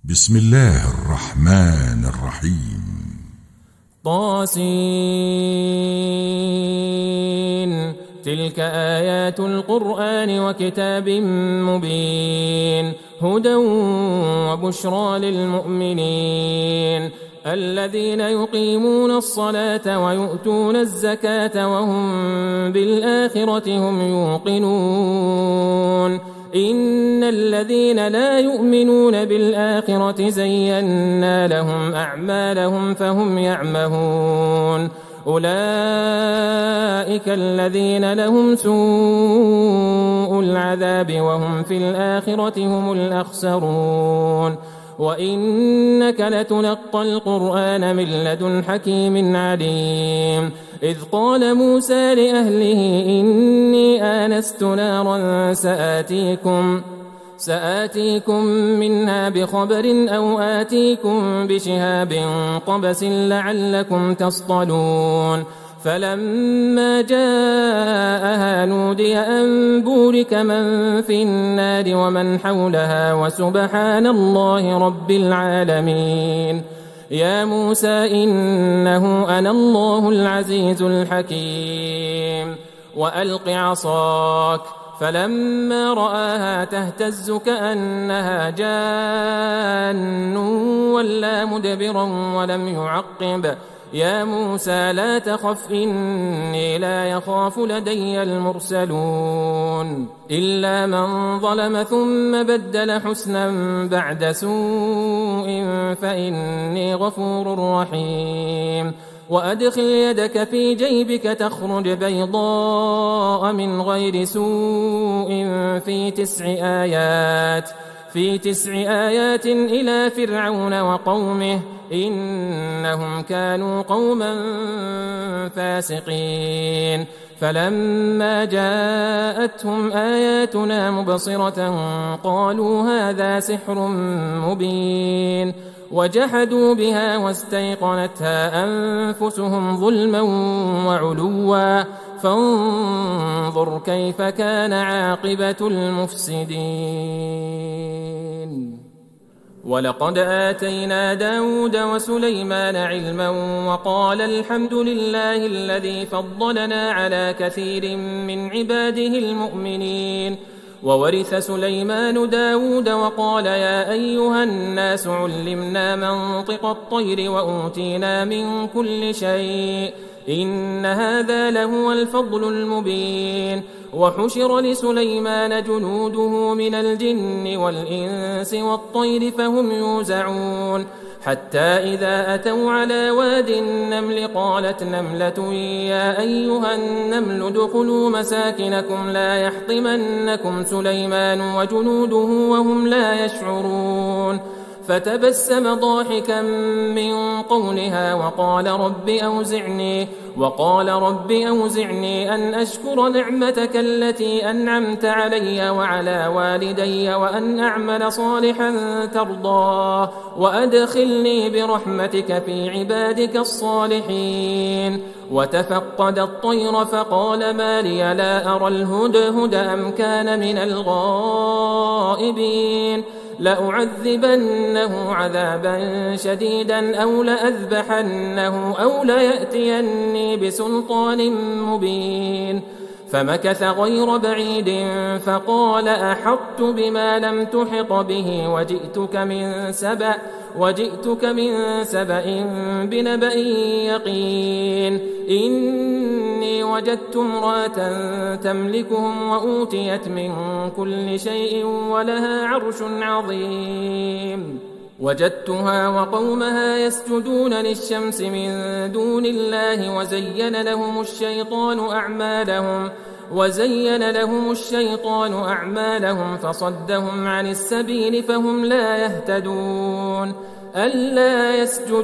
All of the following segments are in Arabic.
بسم الله الرحمن الرحيم. طاسين. تلك آيات القرآن وكتاب مبين، هدى وبشرى للمؤمنين الذين يقيمون الصلاة ويؤتون الزكاة وهم بالآخرة هم يوقنون. إن الذين لا يؤمنون بالآخرة زينا لهم أعمالهم فهم يعمهون. أولئك الذين لهم سوء العذاب وهم في الآخرة هم الأخسرون. وإنك لتلقى القرآن من لدن حكيم عليم. إذ قال موسى لأهله إني آنست نارا سآتيكم منها بخبر أو آتيكم بشهاب قبس لعلكم تصطلون. فلما جاءها نودي أن بورك من في النار ومن حولها وسبحان الله رب العالمين. يا موسى إنه أنا الله العزيز الحكيم. وألق عصاك فلما رآها تهتز كأنها جان ولا مدبرا ولم يعقب. يا موسى لا تخف إني لا يخاف لدي المرسلون. إلا من ظلم ثم بدل حسنا بعد سوء فإني غفور رحيم. وأدخل يدك في جيبك تخرج بيضاء من غير سوء في 9 آيات إلى فرعون وقومه إنهم كانوا قوما فاسقين. فلما جاءتهم آياتنا مبصرة قالوا هذا سحر مبين، وجحدوا بها واستيقنتها أنفسهم ظلما وعلوا فانظر كيف كان عاقبة المفسدين. ولقد آتينا داود وسليمان علما وقال الحمد لله الذي فضلنا على كثير من عباده المؤمنين. وورث سليمان داود وقال يا أيها الناس علمنا منطق الطير وأوتينا من كل شيء إن هذا لهو الفضل المبين. وحشر لسليمان جنوده من الجن والإنس والطير فهم يوزعون. حتى إذا أتوا على واد النمل قالت نملة يا أيها النمل ادخلوا مساكنكم لا يحطمنكم سليمان وجنوده وهم لا يشعرون. فتبسم ضاحكا من قولها وقال رب أوزعني أن أشكر نعمتك التي أنعمت علي وعلى والدي وأن أعمل صالحا ترضاه وأدخلني برحمتك في عبادك الصالحين. وتفقد الطير فقال ما لي لا أرى الهدهد أم كان من الغائبين. لأعذبنه عذابا شديدا أو لأذبحنه أو ليأتيني بسلطان مبين. فمكث غير بعيد فقال أحطت بما لم تحط به وجئتك من سبأ بنبأ يقين. إني وجدت امرأة تملكهم وأوتيت من كل شيء ولها عرش عظيم. وجدتها وقومها يسجدون للشمس من دون الله وزين لهم الشيطان أعمالهم فصدهم عن السبيل فهم لا يهتدون. ألا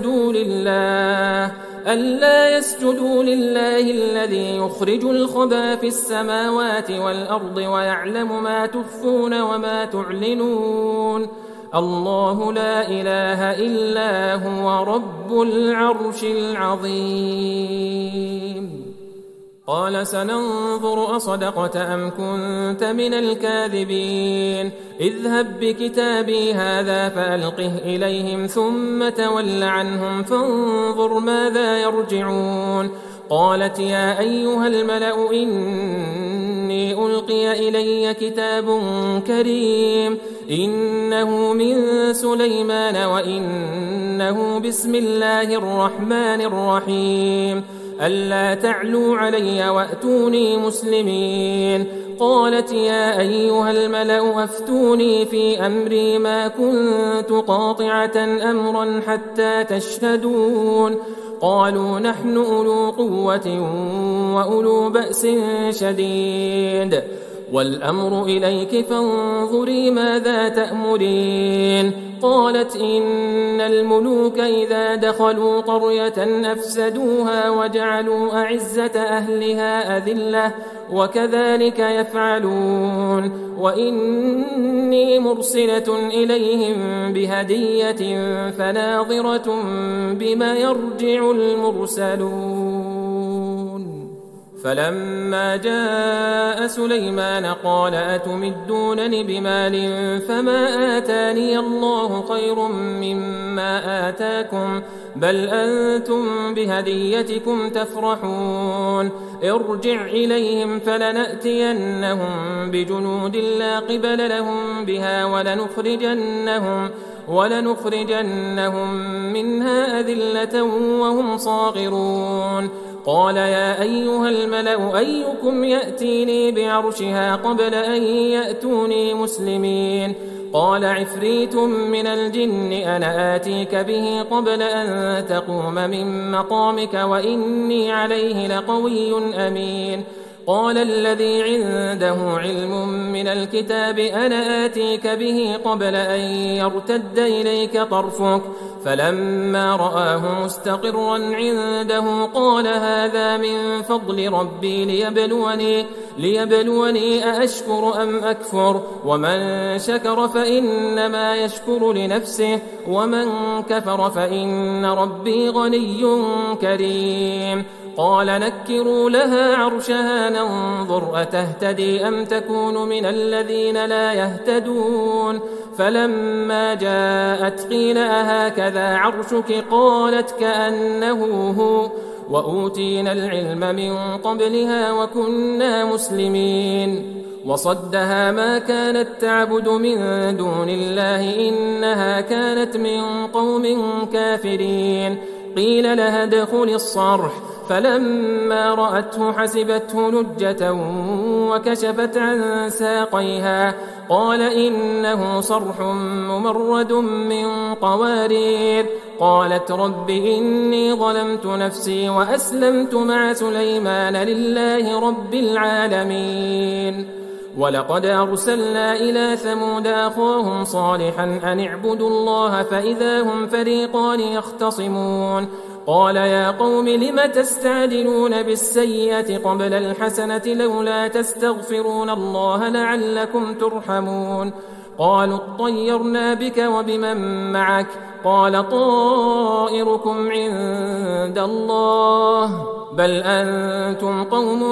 يسجدوا لله الذي يخرج الخبى في السماوات والأرض ويعلم ما تخفون وما تعلنون. الله لا إله إلا هو رب العرش العظيم. قال سننظر أصدقت أم كنت من الكاذبين اذهب بكتابي هذا فألقه إليهم ثم تول عنهم فانظر ماذا يرجعون قالت يا أيها الملأ إني ألقي إلي كتاب كريم إنه من سليمان وإنه بسم الله الرحمن الرحيم ألا تعلوا علي وأتوني مسلمين قالت يا أيها الملأ أفتوني في أمري ما كنت قاطعة أمرا حتى تشهدون قالوا نحن أولو قوة وأولو بأس شديد والأمر إليك فانظري ماذا تأمرين قالت إن الملوك إذا دخلوا قرية أفسدوها وجعلوا أعزة أهلها أذلة وكذلك يفعلون وإني مرسلة إليهم بهدية فناظرة بما يرجع المرسلون فلما جاء سليمان قال أتمدونني بمال فما آتاني الله خير مما آتاكم بل أنتم بهديتكم تفرحون ارجع إليهم فلنأتينهم بجنود لا قبل لهم بها ولنخرجنهم منها أذلة وهم صاغرون قال يا أيها الملأ أيكم يأتيني بعرشها قبل أن يأتوني مسلمين قال عفريت من الجن أنا آتيك به قبل أن تقوم من مقامك وإني عليه لقوي أمين قال الذي عنده علم من الكتاب أنا آتيك به قبل أن يرتد إليك طرفك فلما رآه مستقرا عنده قال هذا من فضل ربي ليبلوني أأشكر أم أكفر ومن شكر فإنما يشكر لنفسه ومن كفر فإن ربي غني كريم قال نكروا لها عرشها ننظر أتهتدي أم تكون من الذين لا يهتدون فلما جاءت قيل أهكذا عرشك قالت كأنه هو وأوتينا العلم من قبلها وكنا مسلمين وصدها ما كانت تعبد من دون الله إنها كانت من قوم كافرين قيل لها ادخل الصرح فلما رأته حسبته لجة وكشفت عن ساقيها قال إنه صرح ممرد من قوارير قالت رب إني ظلمت نفسي وأسلمت مع سليمان لله رب العالمين ولقد أرسلنا إلى ثمود أخاهم صالحا أن اعبدوا الله فإذا هم فريقان يختصمون قال يا قوم لم تستعجلون بالسيئة قبل الحسنة لولا تستغفرون الله لعلكم ترحمون قالوا اطيرنا بك وبمن معك قال طائركم عند الله بل أنتم قوم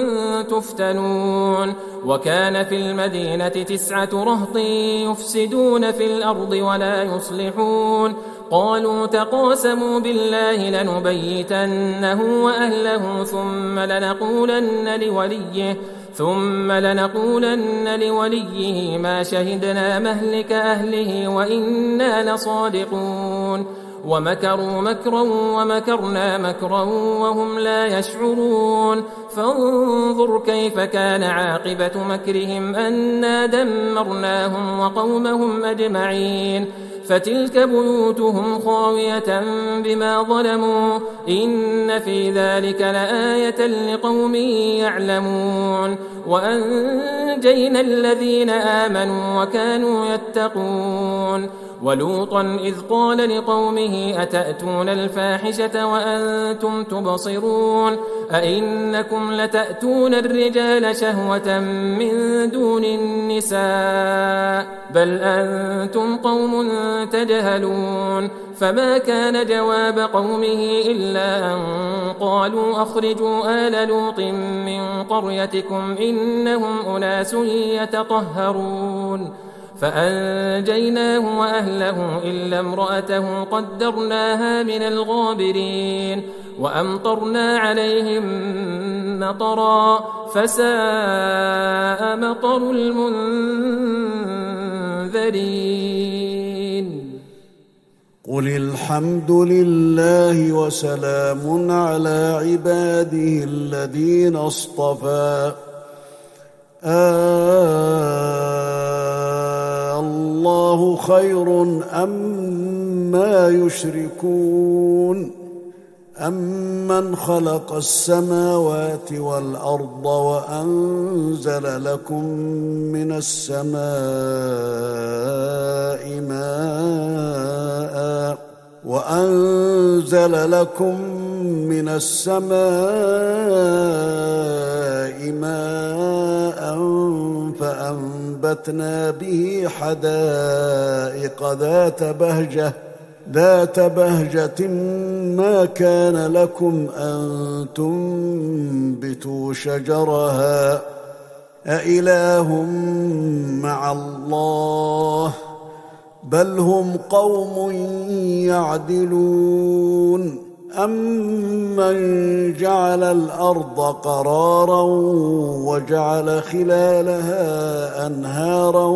تفتنون وكان في المدينة 9 رهط يفسدون في الأرض ولا يصلحون قالوا تقاسموا بالله لنبيتنه وأهله ثم لنقولن لوليه ما شهدنا مهلك أهله وإنا لصادقون ومكروا مكرا ومكرنا مكرا وهم لا يشعرون فانظر كيف كان عاقبة مكرهم أنا دمرناهم وقومهم أجمعين فتلك بيوتهم خاوية بما ظلموا إن في ذلك لآية لقوم يعلمون وأنجينا الذين آمنوا وكانوا يتقون ولوطا إذ قال لقومه أتأتون الفاحشة وأنتم تبصرون أئنكم لتأتون الرجال شهوة من دون النساء بل أنتم قوم تجهلون فما كان جواب قومه إلا أن قالوا أخرجوا آل لوط من قريتكم إنهم أناس يتطهرون فأنجيناه وأهله إلا امرأته قدرناها من الغابرين وأمطرنا عليهم مطرا فساء مطر المنذرين. قل الحمد لله وسلام على عباده الذين اصطفى الله خير أما يشركون أمن خلق السماوات والأرض وأنزل لكم من السماء ماء فأنبتنا به حدائق ذات بهجة ما كان لكم أن تنبتوا شجرها أإله مع الله بل هم قوم يعدلون أمن جعل الأرض قرارا وجعل خلالها أنهارا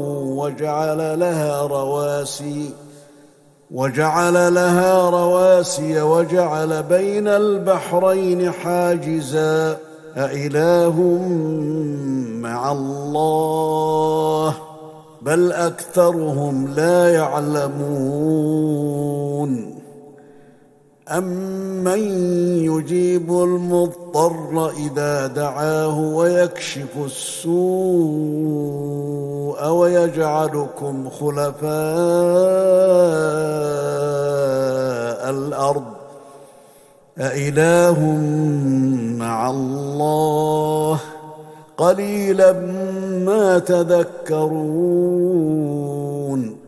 وجعل لها رواسي وجعل بين البحرين حاجزا أإله مع الله بل أكثرهم لا يعلمون أمن يجيب المضطر إذا دعاه ويكشف السوء ويجعلكم خلفاء الأرض أإله مع الله قليلا ما تذكرون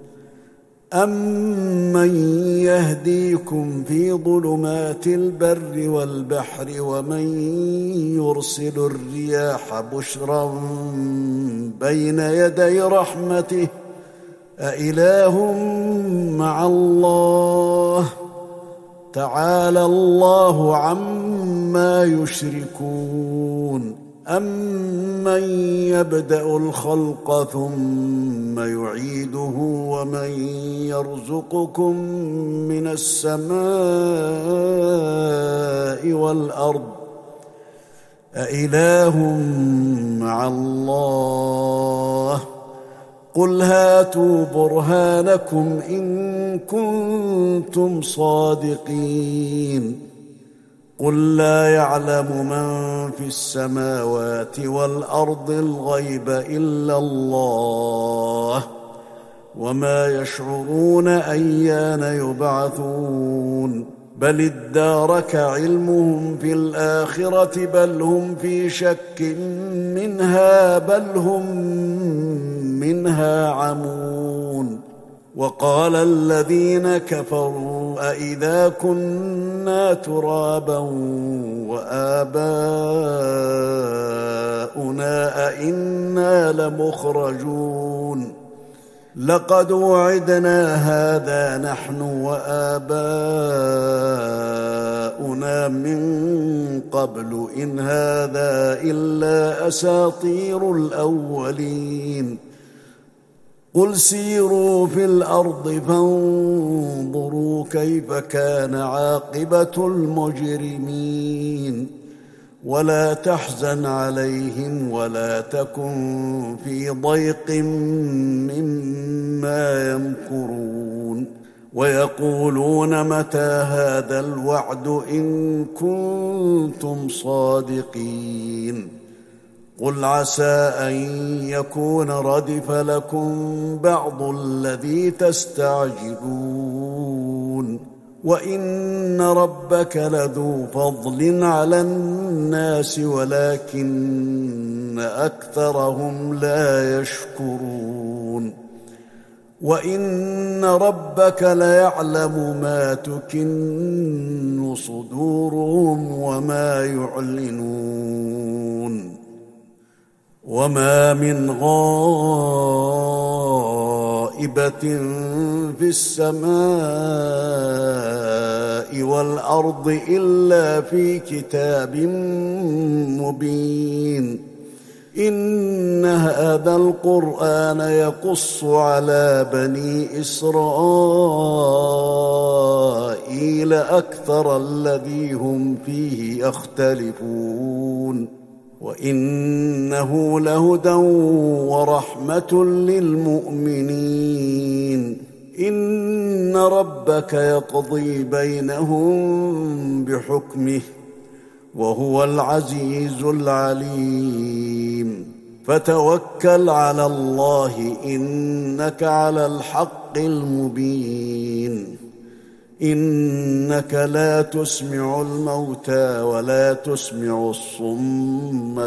أمن يهديكم في ظلمات البر والبحر ومن يرسل الرياح بشرا بين يدي رحمته أإله مع الله تعالى الله عما يشركون أمن يبدأ الخلق ثم يعيده ومن يرزقكم من السماء والأرض أإله مع الله قل هاتوا برهانكم إن كنتم صادقين قل لا يعلم من في السماوات والأرض الغيب إلا الله وما يشعرون أيان يبعثون بل ادارك علمهم في الآخرة بل هم في شك منها بل هم منها عمون وقال الذين كفروا أإذا كنا ترابا وآباؤنا أئنا لمخرجون لقد وعدنا هذا نحن وآباؤنا من قبل إن هذا إلا أساطير الأولين قل سيروا في الأرض فانظروا كيف كان عاقبة المجرمين ولا تحزن عليهم ولا تكن في ضيق مما يمكرون ويقولون متى هذا الوعد إن كنتم صادقين قل عسى أن يكون ردف لكم بعض الذي تستعجلون وإن ربك لذو فضل على الناس ولكن أكثرهم لا يشكرون وإن ربك ليعلم ما تكن صدورهم وما يعلنون وما من غائبة في السماء والأرض إلا في كتاب مبين إن هذا القرآن يقص على بني إسرائيل أكثر الذي هم فيه يختلفون وإنه لهدى ورحمة للمؤمنين إن ربك يقضي بينهم بحكمه وهو العزيز العليم فتوكل على الله إنك على الحق المبين إنك لا تسمع الموتى ولا تسمع الصم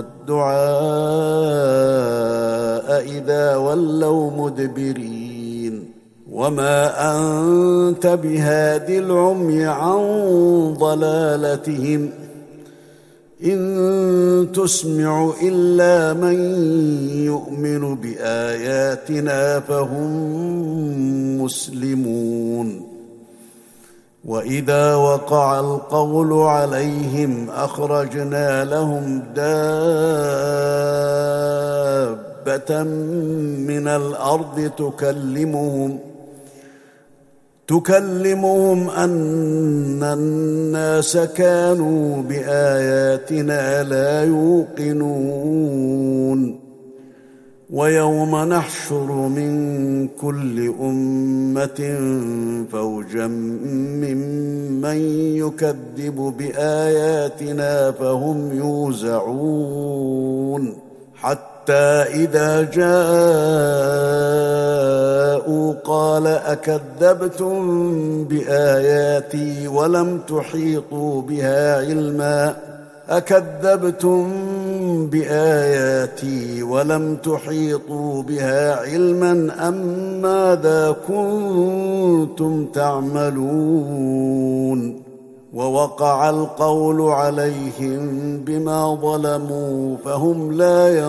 الدعاء إذا ولوا مدبرين وما أنت بهاد العمي عن ضلالتهم إن تسمع إلا من يؤمن بآياتنا فهم مسلمون وإذا وقع القول عليهم أخرجنا لهم دابة من الأرض تكلمهم أن الناس كانوا بآياتنا لا يوقنون ويوم نحشر من كل أمة فوجا ممن يكذب بآياتنا فهم يوزعون حتى إذا جاءوا قال أكذبتم بآياتي ولم تحيطوا بها علما أم ماذا كنتم تعملون ووقع القول عليهم بما ظلموا فهم لا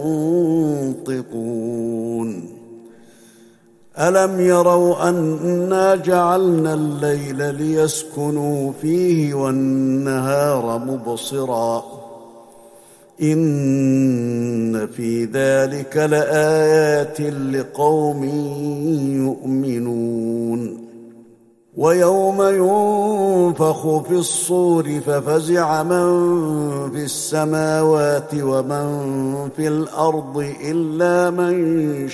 ينطقون ألم يروا أنا جعلنا الليل ليسكنوا فيه والنهار مبصرا إن في ذلك لآيات لقوم يؤمنون ويوم ينفخ في الصور ففزع من في السماوات ومن في الأرض إلا من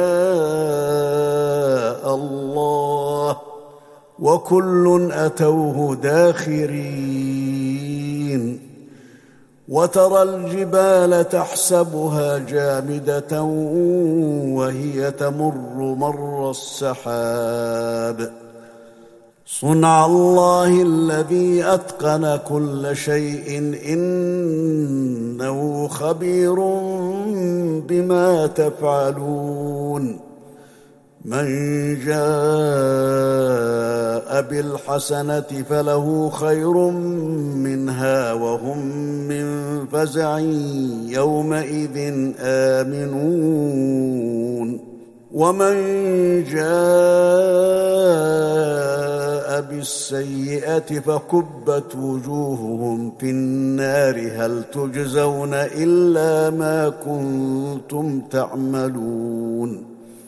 شاء الله وكل أتوه داخرين وترى الجبال تحسبها جامدة وهي تمر مر السحاب صنع الله الذي أتقن كل شيء إنه خبير بما تفعلون من جاء بالحسنة فله خير منها وهم من فزع يومئذ آمنون ومن جاء بالسيئة فكبت وجوههم في النار هل تجزون إلا ما كنتم تعملون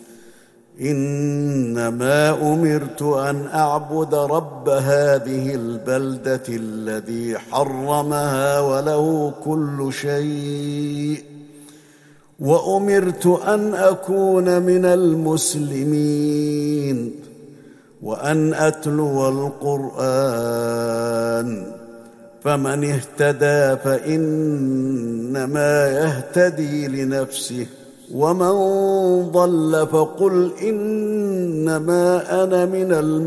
إنما أمرت أن أعبد رب هذه البلدة الذي حرمها وله كل شيء وأمرت أن أكون من المسلمين وأن أتلو القرآن فمن اهتدى فإنما يهتدي لنفسه، ومن ضل فقل إنما أنا من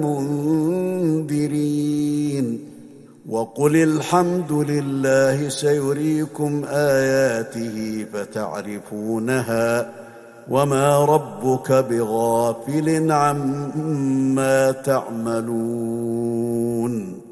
المنذرين. وقل الحمد لله سيريكم آياته فتعرفونها، وما ربك بغافل عما تعملون.